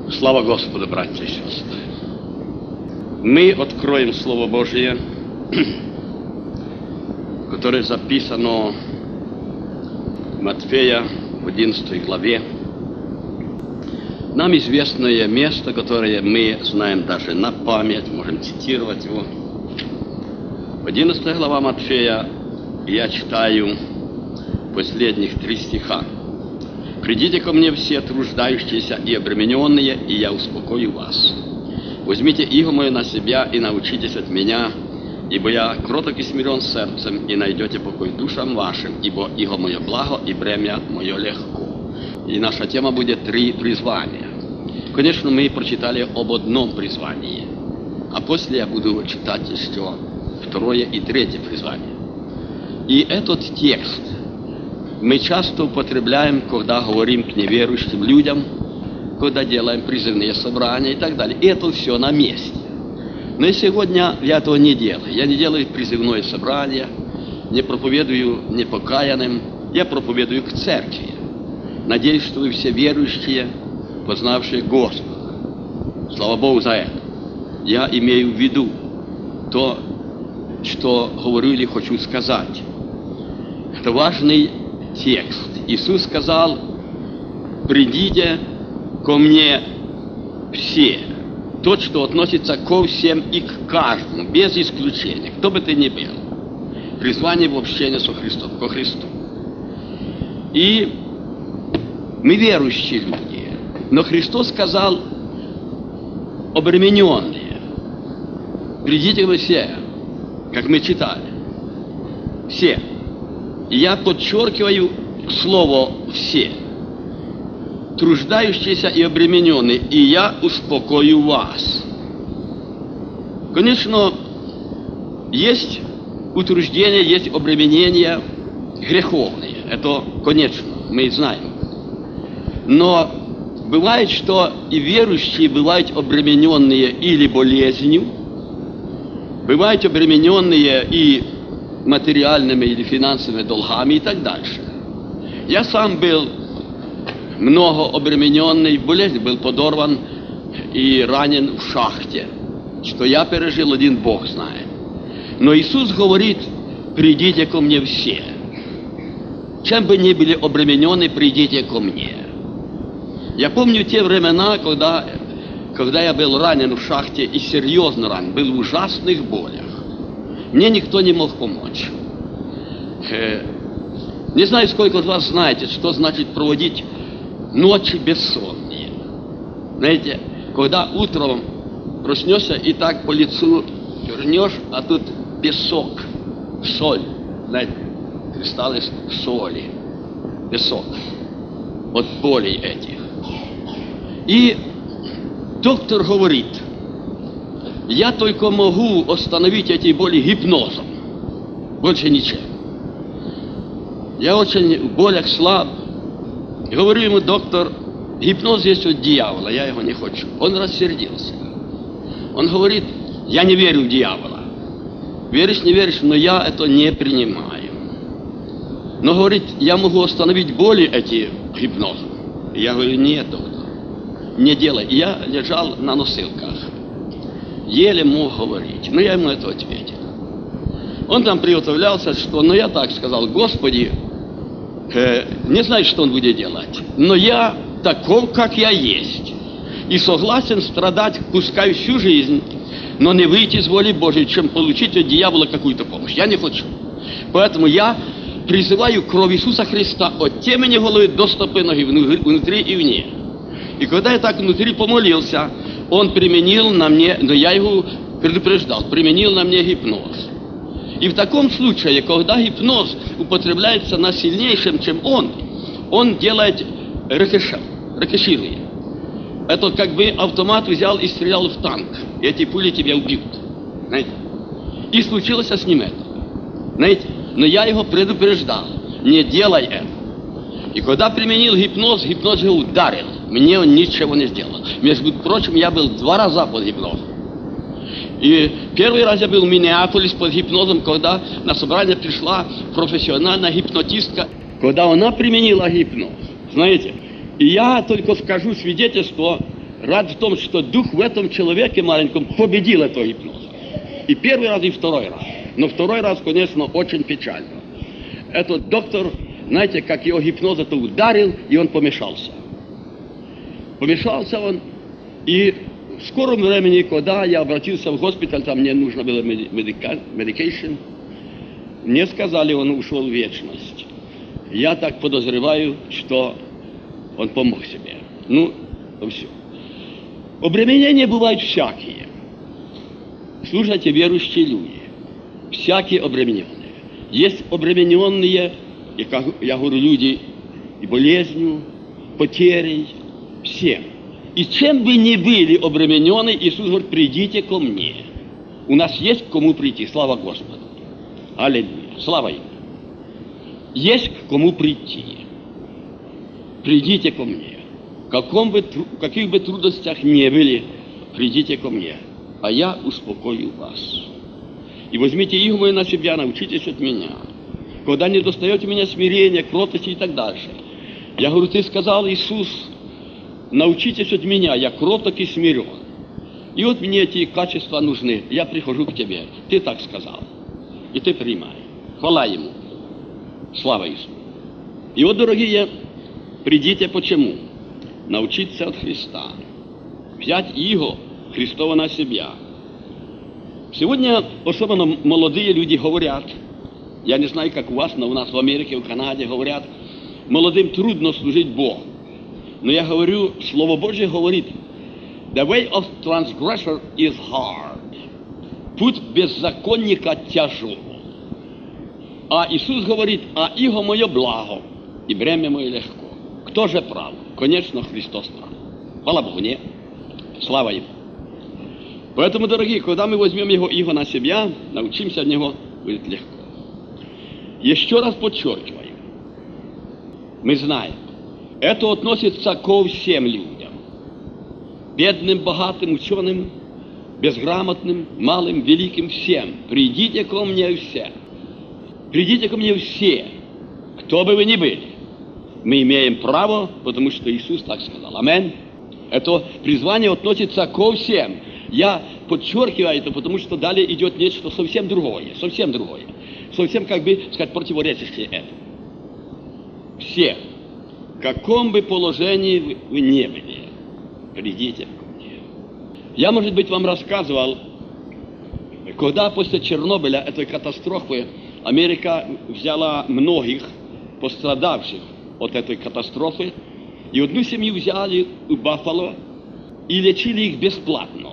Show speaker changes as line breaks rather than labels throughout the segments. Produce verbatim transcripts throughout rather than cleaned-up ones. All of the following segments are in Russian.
Слава Господу, братья и сестры! Мы откроем Слово Божие, которое записано в Матфея в одиннадцатой главе. Нам известное место, которое мы знаем даже на память, можем цитировать его. одиннадцатая глава Матфея, я читаю последних три стиха. «Придите ко мне все труждающиеся и обремененные, и я успокою вас. Возьмите иго мое на себя и научитесь от меня, ибо я кроток и смирен сердцем, и найдете покой душам вашим, ибо иго мое благо и бремя мое легко». И наша тема будет «Три призвания». Конечно, мы прочитали об одном призвании, а после я буду читать еще второе и третье призвание. И этот текст мы часто употребляем, когда говорим к неверующим людям, когда делаем призывные собрания и так далее. И это все на месте. Но и сегодня я этого не делаю. Я не делаю призывное собрание, не проповедую непокаянным, я проповедую к церкви. Надеюсь, что вы все верующие, познавшие Господа. Слава Богу за это. Я имею в виду то, что говорю или хочу сказать. Это важный текст. Иисус сказал: «Придите ко мне все». Тот, что относится ко всем и к каждому, без исключения, кто бы ты ни был. Призвание в общение со Христом, ко Христу. И мы верующие люди. Но Христос сказал: обремененные, придите вы все, как мы читали. Все. И я подчеркиваю слово «все». Труждающиеся и обремененные, и я успокою вас. Конечно, есть утруждения, есть обременения греховные. Это, конечно, мы знаем. Но бывает, что и верующие бывают обремененные или болезнью, бывают обремененные и материальными или финансовыми долгами и так дальше. Я сам был много обремененный, болезнь, был подорван и ранен в шахте. Что я пережил, один Бог знает. Но Иисус говорит: придите ко мне все. Чем бы ни были обременены, придите ко мне. Я помню те времена, когда, когда я был ранен в шахте и серьезно ранен, был в ужасных болях. Мне никто не мог помочь. Не знаю, сколько из вас знаете, что значит проводить ночи бессонные. Знаете, когда утром проснешься и так по лицу вернешь, а тут песок, соль, знаете, кристаллы соли, песок от болей этих. И доктор говорит: я только могу остановить эти боли гипнозом, больше ничем. Я очень в болях слаб. Говорю ему: доктор, гипноз есть от дьявола, я его не хочу. Он рассердился. Он говорит: я не верю в дьявола. Веришь, не веришь, но я это не принимаю. Но, говорит, я могу остановить боли эти гипнозом. Я говорю: нет, доктор, не делай. И я лежал на носилках. Еле мог говорить. Но я ему это ответил. Он там приготовлялся, что, ну я так сказал: Господи, э, не знаю, что он будет делать, но я таков, как я есть. И согласен страдать, пускай всю жизнь, но не выйти из воли Божьей, чем получить от дьявола какую-то помощь. Я не хочу. Поэтому я призываю кровь Иисуса Христа от темени головы до стопы ноги, внутри и вне. И когда я так внутри помолился, он применил на мне, но я его предупреждал, применил на мне гипноз. И в таком случае, когда гипноз употребляется на сильнейшем, чем он, он делает рикошет, рикоширует. Это как бы автомат взял и стрелял в танк. И эти пули тебя убьют. Знаете? И случилось с ним это. Знаете? Но я его предупреждал: не делай это. И когда применил гипноз, гипноз его ударил. Мне он ничего не сделал. Между прочим, я был два раза под гипнозом. И первый раз я был в Миннеаполисе под гипнозом, когда на собрание пришла профессиональная гипнотистка, когда она применила гипноз. Знаете? И я только скажу свидетельство, Рад в том, что дух в этом человеке маленьком победил этого гипноза. И первый раз, и второй раз. Но второй раз, конечно, очень печально. Этот доктор, знаете, как его гипноз это ударил, и он помешался. Помешался он, и в скором времени, когда я обратился в госпиталь, там мне нужно было медикейшн, мне сказали, он ушел в вечность. Я так подозреваю, что он помог себе. Ну, все. Обременения бывают всякие. Слушайте, верующие люди, всякие обремененные. Есть обремененные, и, как я говорю, люди и болезнью, потерей, всем. И чем бы ни были обременены, Иисус говорит, придите ко мне. У нас есть к кому прийти, слава Господу. Аллилуйя, слава Ему. Есть к кому прийти. Придите ко мне. В каком бы, в каких бы трудностях ни были, придите ко мне, а я успокою вас. И возьмите иго мое на себя, научитесь от меня. Когда не достаете меня смирения, кротости и так дальше. Я говорю, ты сказал, Иисус, научитесь от меня, я кроток и смирен. И вот мне эти качества нужны, я прихожу к тебе. Ты так сказал. И ты принимай. Хвала Ему. Слава Иисусу. И вот, дорогие, придите почему? Научиться от Христа. Взять иго Христова на себя. Сегодня, особенно молодые люди говорят, я не знаю, как у вас, но у нас в Америке, в Канаде говорят, молодым трудно служить Богу. Но я говорю, Слово Божье говорит, the way of transgressor is hard. Путь беззаконника тяжел. А Иисус говорит, а иго мое благо, и бремя мое легко. Кто же прав? Конечно, Христос прав. Хвала Богу, не? Слава Ему. Поэтому, дорогие, когда мы возьмем Его иго на себя, научимся от Него, будет легко. Еще раз подчеркиваю, мы знаем, это относится ко всем людям. Бедным, богатым, ученым, безграмотным, малым, великим, всем. Придите ко мне все. Придите ко мне все, кто бы вы ни были. Мы имеем право, потому что Иисус так сказал. Аминь. Это призвание относится ко всем. Я подчеркиваю это, потому что далее идет нечто совсем другое. Совсем другое. Совсем, как бы сказать, противоречащее этому. Все. В каком бы положении вы не были, придите ко мне. Я, может быть, вам рассказывал, когда после Чернобыля, этой катастрофы, Америка взяла многих пострадавших от этой катастрофы, и одну семью взяли в Баффало и лечили их бесплатно.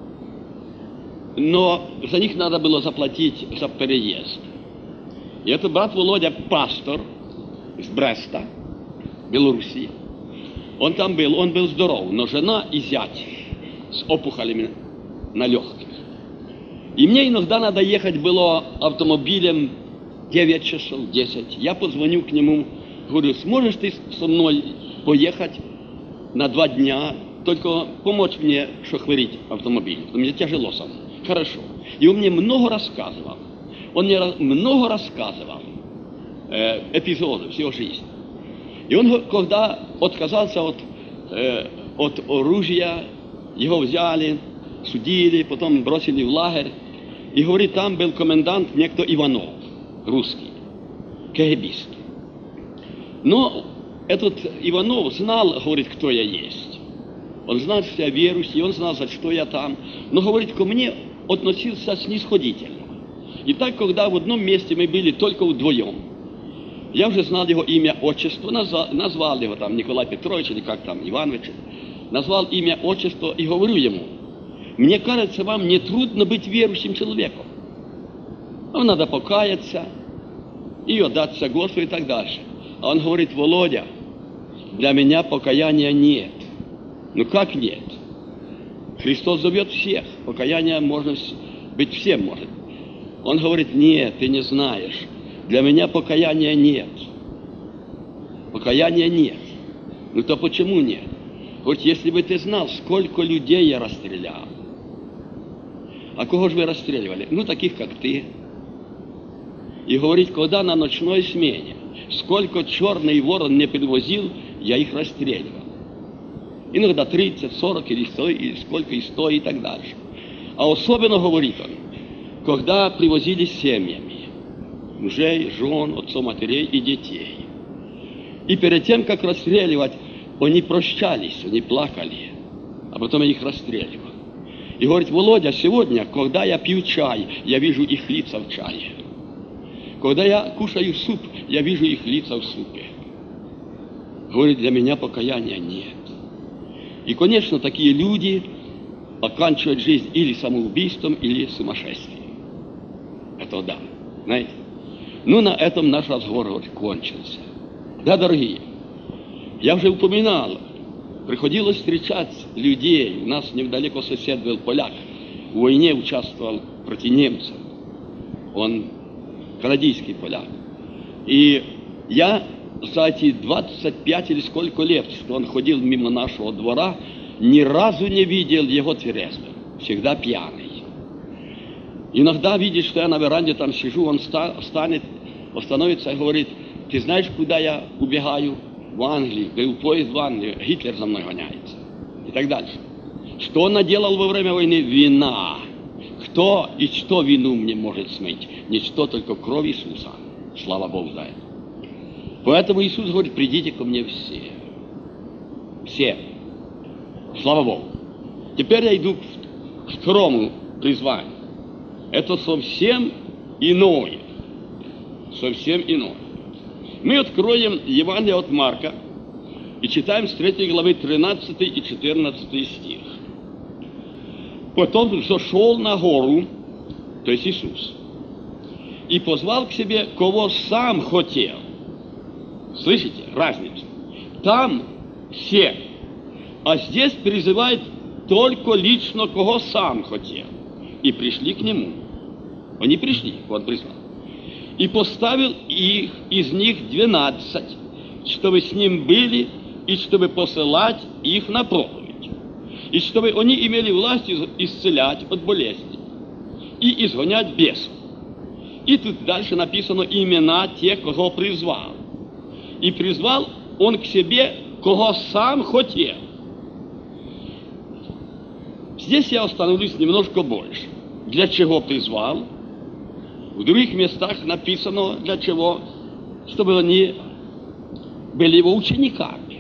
Но за них надо было заплатить за переезд. И этот брат Володя, пастор из Бреста, Белоруссии, он там был, он был здоров, но жена и зять с опухолями на легких. И мне иногда надо ехать было автомобилем девять часов, десять. Я позвоню к нему, говорю, сможешь ты со мной поехать на два дня, только помочь мне шоферить автомобиль. Мне тяжело со мной. Хорошо. И он мне много рассказывал. Он мне много рассказывал э, эпизодов всего жизни. И он, когда отказался от, э, от оружия, его взяли, судили, потом бросили в лагерь. И говорит, там был комендант некто Иванов, русский, кагибист. Но этот Иванов знал, говорит, кто я есть. Он знал, что я верующий, он знал, за что я там. Но, говорит, ко мне относился снисходительно. И так, когда в одном месте мы были только вдвоем, я уже знал его имя, отчество, назвал, назвал его там Николай Петрович, или как там, Иванович, назвал имя, отчество и говорю ему, мне кажется, вам не трудно быть верующим человеком. Вам надо покаяться и отдаться Господу и так дальше. А он говорит, Володя, для меня покаяния нет. Ну как нет? Христос зовет всех. Покаяние можно быть всем может. Он говорит, нет, ты не знаешь. Для меня покаяния нет. Покаяния нет. Ну то почему нет? Хоть если бы ты знал, сколько людей я расстрелял. А кого же вы расстреливали? Ну, таких, как ты. И говорит, когда на ночной смене, сколько черный ворон не подвозил, я их расстреливал. Иногда тридцать, сорок или сто, или сколько, и сто, и так дальше. А особенно, говорит он, когда привозили семьями, мужей, жен, отцов, матерей и детей. И перед тем, как расстреливать, они прощались, они плакали, а потом я их расстреливал. И говорит: Володя, сегодня, когда я пью чай, я вижу их лица в чае. Когда я кушаю суп, я вижу их лица в супе. Говорит, для меня покаяния нет. И, конечно, такие люди оканчивают жизнь или самоубийством, или сумасшествием. Это да, знаете. Ну, на этом наш разговор кончился. Да, дорогие, я уже упоминал, приходилось встречать людей. У нас недалеко сосед был поляк, в войне участвовал против немцев. Он канадийский поляк. И я за эти двадцать пять или сколько лет, что он ходил мимо нашего двора, ни разу не видел его трезвым, всегда пьяный. Иногда видишь, что я на веранде там сижу, он встанет, остановится и говорит: ты знаешь, куда я убегаю? В Англию, был поезд в Англию, Гитлер за мной гоняется. И так дальше. Что он наделал во время войны? Вина. Кто и что вину мне может смыть? Ничто, только кровь Иисуса. Слава Богу за это. Поэтому Иисус говорит: придите ко мне все. Все. Слава Богу. Теперь я иду к второму призванию. Это совсем иное. Совсем иное. Мы откроем Евангелие от Марка и читаем с третьей главы тринадцатый и четырнадцатый стих. Потом зашел на гору, то есть Иисус, и позвал к себе, кого сам хотел. Слышите разницу? Там все, а здесь призывает только лично, кого сам хотел. И пришли к нему. Они пришли, он призвал. И поставил их, из них двенадцать, чтобы с ним были, и чтобы посылать их на проповедь. И чтобы они имели власть исцелять от болезней и изгонять бесов. И тут дальше написано имена тех, кого призвал. И призвал он к себе, кого сам хотел. Здесь я остановлюсь немножко больше. Для чего призвал? В других местах написано, для чего? Чтобы они были его учениками.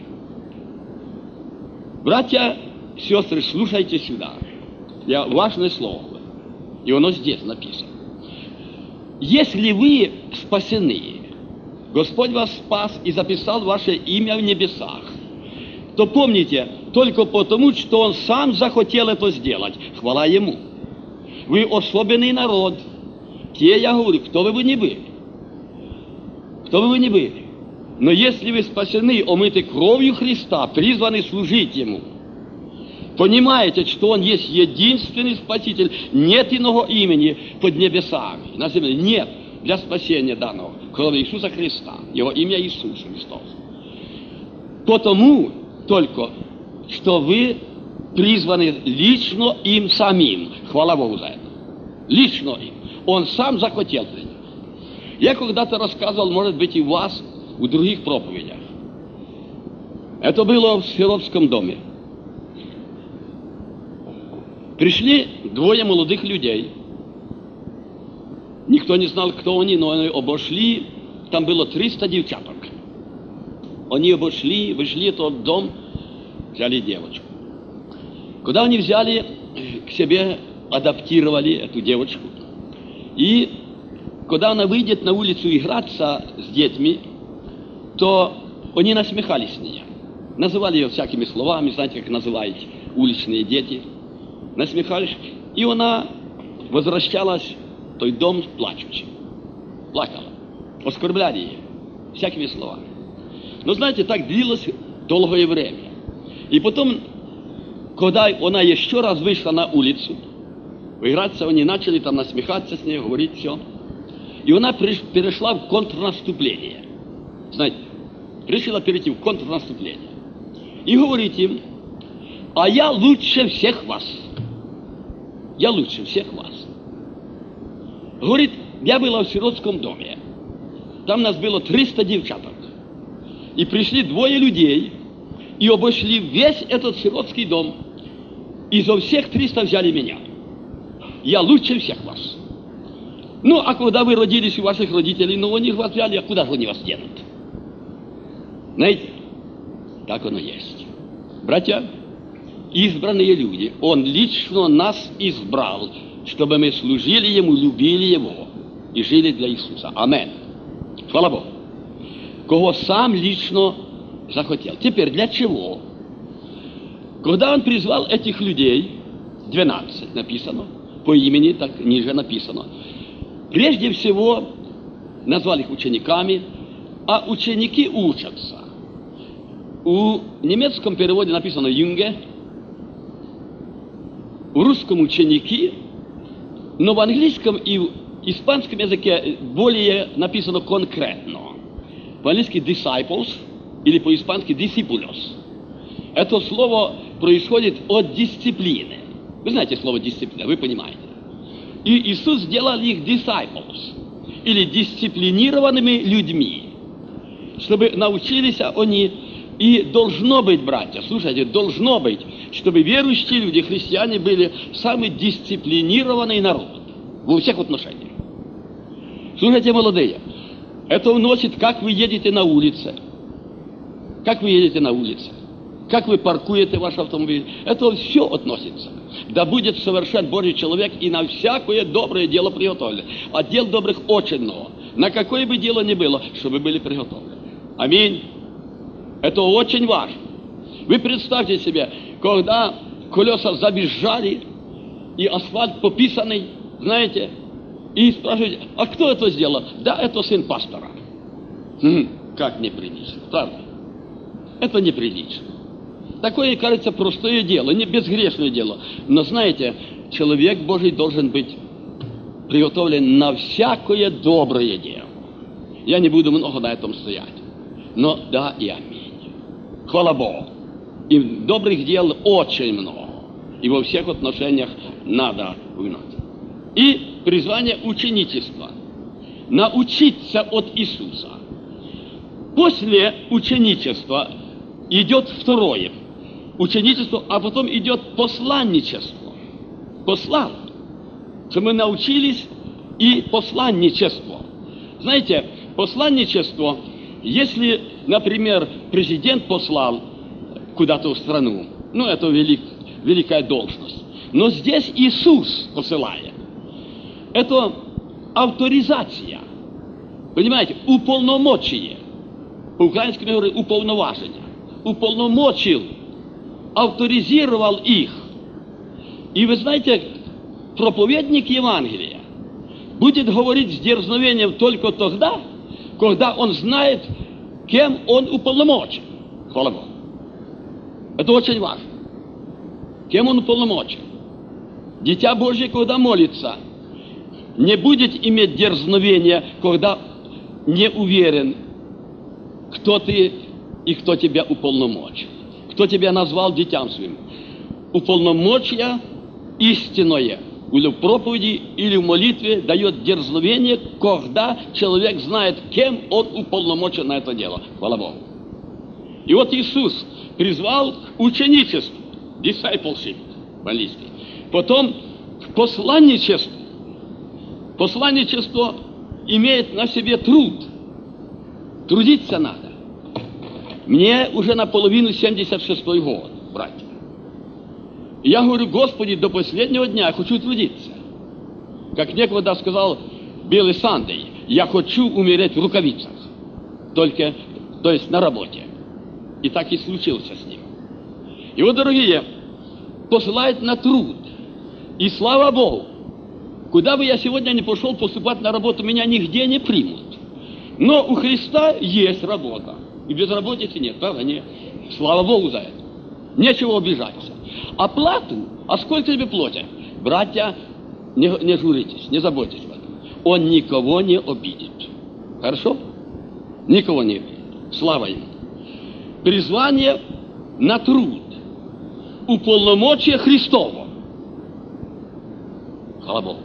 Братья, сестры, слушайте сюда. Я, важное слово. И оно здесь написано. Если вы спасены, Господь вас спас и записал ваше имя в небесах, то помните, только потому, что Он сам захотел это сделать. Хвала Ему. Вы особенный народ. Те, я говорю, кто бы вы ни были. Кто бы вы ни были. Но если вы спасены, омыты кровью Христа, призваны служить Ему, понимаете, что Он есть единственный Спаситель, нет иного имени под небесами, на земле. Нет для спасения данного, кроме Иисуса Христа. Его имя Иисус Христос. Потому только, что вы призваны лично им самим. Хвала Богу за это. Лично им. Он сам захотел. Я когда-то рассказывал, может быть, и вас в других проповедях. Это было в Свердловском доме. Пришли двое молодых людей. Никто не знал, кто они, но они обошли. Там было триста девчаток. Они обошли, вышли в тот дом, взяли девочку. Когда они взяли к себе, адаптировали эту девочку, и когда она выйдет на улицу играться с детьми, то они насмехались с ней. Называли ее всякими словами, знаете, как называют уличные дети. Насмехались, и она возвращалась в той дом плачущим. Плакала. Оскорбляли ее всякими словами. Но знаете, так длилось долгое время. И потом, когда она еще раз вышла на улицу, играться, они начали там насмехаться с ней, говорить все. И она перешла в контрнаступление. Знаете, решила перейти в контрнаступление. И говорит им: а я лучше всех вас. Я лучше всех вас. Говорит, я была в сиротском доме. Там нас было триста девчаток. И пришли двое людей и обошли весь этот сиротский дом. И за всех триста взяли меня. Я лучше всех вас. Ну, а когда вы родились у ваших родителей, ну, они вас взяли, а куда же они вас денут? Знаете, так оно есть. Братья, избранные люди, Он лично нас избрал, чтобы мы служили Ему, любили Его и жили для Иисуса. Аминь. Слава Богу. Кого Сам лично захотел. Теперь, для чего? Когда Он призвал этих людей, двенадцать написано, по имени, так ниже написано, прежде всего назвал их учениками, а ученики учатся. У немецком переводе написано «юнге», в русском «ученики», но в английском и в испанском языке более написано конкретно. По-английски «disciples» или по-испански «discípulos». Это слово происходит от дисциплины. Вы знаете слово «дисциплина», вы понимаете. И Иисус сделал их disciples, или дисциплинированными людьми, чтобы научились они. И должно быть, братья, слушайте, должно быть, чтобы верующие люди, христиане, были самый дисциплинированный народ во всех отношениях. Слушайте, молодые, это уносит, как вы едете на улице, как вы едете на улице, как вы паркуете ваш автомобиль. Это все относится. Да будет совершен Божий человек и на всякое доброе дело приготовлен. А дел добрых очень много. На какое бы дело ни было, чтобы были приготовлены. Аминь. Это очень важно. Вы представьте себе, когда колеса забежали, и асфальт пописанный, знаете, и спрашиваете, а кто это сделал? Да, это сын пастора. Хм, как неприлично, правда? Это неприлично. Такое, кажется, простое дело, не безгрешное дело. Но знаете, человек Божий должен быть приготовлен на всякое доброе дело. Я не буду много на этом стоять. Но да и аминь. Хвала Богу. И добрых дел очень много. И во всех отношениях надо выносить. И призвание ученичества. Научиться от Иисуса. После ученичества идет второе. Ученичество, а потом идет посланничество. Послал. Что мы научились и посланничество. Знаете, посланничество, если, например, президент послал куда-то в страну, ну, это велик, великая должность. Но здесь Иисус посылает. Это авторизация. Понимаете, уполномочие. По-украински мы говорим уполноважение. Уполномочил, авторизировал их. И вы знаете, проповедник Евангелия будет говорить с дерзновением только тогда, когда он знает, кем он уполномочен. Хвала Богу. Это очень важно. Кем он уполномочен. Дитя Божье, когда молится, не будет иметь дерзновения, когда не уверен, кто ты и кто тебя уполномочил. Кто тебя назвал дитям своим. Уполномочие истинное или в проповеди, или в молитве дает дерзновение, когда человек знает, кем он уполномочен на это дело. Хвала Богу. И вот Иисус призвал к ученичеству, discipleship по-английски. Потом к посланничеству. Посланничество имеет на себе труд. Трудиться надо. Мне уже наполовину семьдесят шестой год, братья. И я говорю, Господи, до последнего дня я хочу трудиться. Как некогда сказал Билли Сандей, я хочу умереть в рукавицах. Только, то есть на работе. И так и случилось с ним. И вот, дорогие, посылает на труд. И слава Богу, куда бы я сегодня не пошел поступать на работу, меня нигде не примут. Но у Христа есть работа. И безработицы нет, правда? Нет. Слава Богу за это. Нечего обижаться. А плату, а сколько тебе платят? Братья, не, не журитесь, не заботьтесь об этом. Он никого не обидит. Хорошо? Никого не обидит. Слава ему. Призвание на труд. Уполномочие Христово. Слава Богу.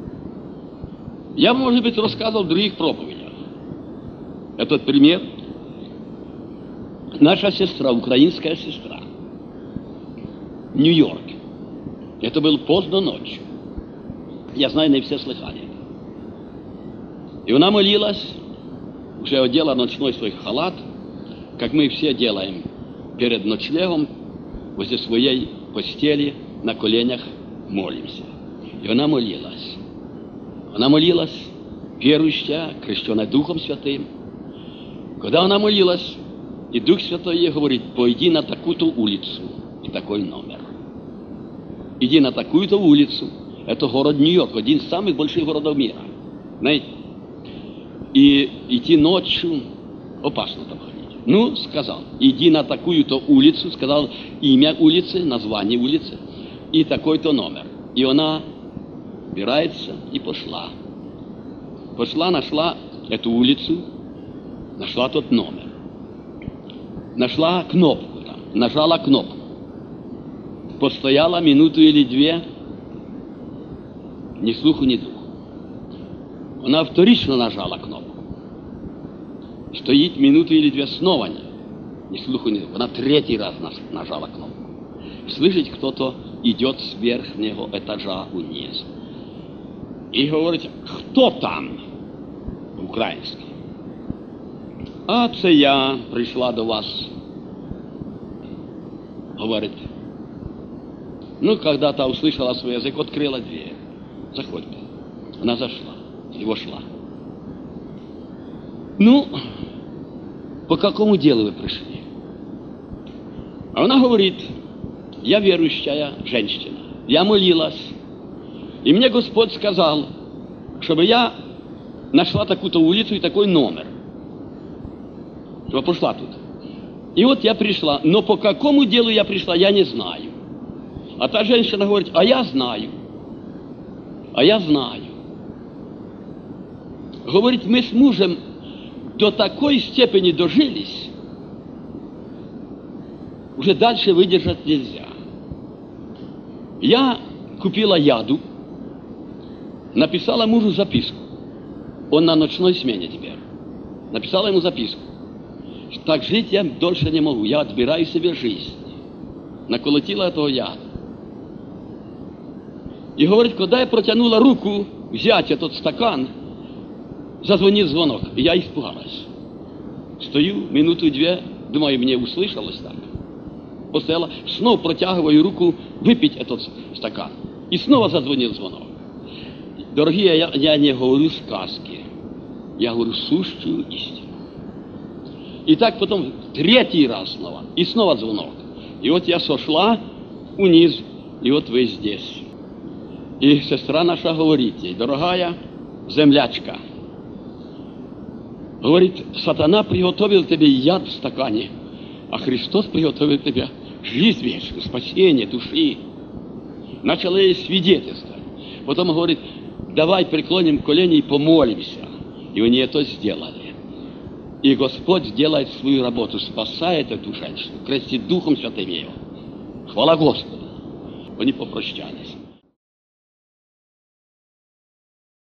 Я, может быть, рассказывал в других проповедях этот пример. наша сестра, украинская сестра, в Нью-Йорке. Это было поздно ночью. Я знаю, не все слыхали. И она молилась, уже одела ночной свой халат, как мы все делаем перед ночлегом, возле своей постели на коленях молимся. И она молилась. Она молилась, верующая, крещенная Духом Святым. Когда она молилась, и Дух Святой ей говорит: пойди на такую-то улицу и такой номер. Иди на такую-то улицу. Это город Нью-Йорк, один из самых больших городов мира. Знаете? И идти ночью опасно там ходить. Ну, сказал, иди на такую-то улицу, сказал имя улицы, название улицы и такой-то номер. И она убирается и пошла. Пошла, нашла эту улицу, нашла тот номер. Нашла кнопку там, нажала кнопку. Постояла минуту или две, ни слуху, ни духу. Она вторично нажала кнопку. Стоит минуту или две, снова нет. Ни слуху, ни духу. Она третий раз нажала кнопку. Слышите, кто-то идет с верхнего этажа вниз. И говорит: кто там? Український. А це я прийшла до вас. Говорит. Ну, когда та услышала свой язык, открыла дверь. Заходите. Она зашла и вошла. Ну, по какому делу вы пришли? А она говорит: я верующая женщина. Я молилась. И мне Господь сказал, чтобы я нашла такую-то улицу и такой номер. Чтобы пошла тут. И вот я пришла. Но по какому делу я пришла, я не знаю. А та женщина говорит: а я знаю. А я знаю. Говорит, мы с мужем до такой степени дожились, уже дальше выдержать нельзя. Я купила яду, написала мужу записку. Он на ночной смене теперь. Написала ему записку. Так жить я дольше не могу, я отбираю себе жизнь. Наколотила этого яда. И говорит, когда я протянула руку взять этот стакан, зазвонил звонок, и я испугалась. Стою минуту-две, думаю, мне услышалось так. Постояла, снова протягиваю руку выпить этот стакан. И снова зазвонил звонок. Дорогие, я, я не говорю сказки, я говорю сущую истину. И так потом третий раз снова, и снова звонок. И вот я сошла вниз, и вот вы здесь. И сестра наша говорит ей: дорогая землячка, говорит, сатана приготовил тебе яд в стакане, а Христос приготовил тебе жизнь вечную, спасение души. Начала ей свидетельствовать. Потом говорит, давай преклоним колени и помолимся. И они это сделали. И Господь делает свою работу, спасает эту женщину, крестит Духом Святым ее. Хвала Господу. Они попрощались.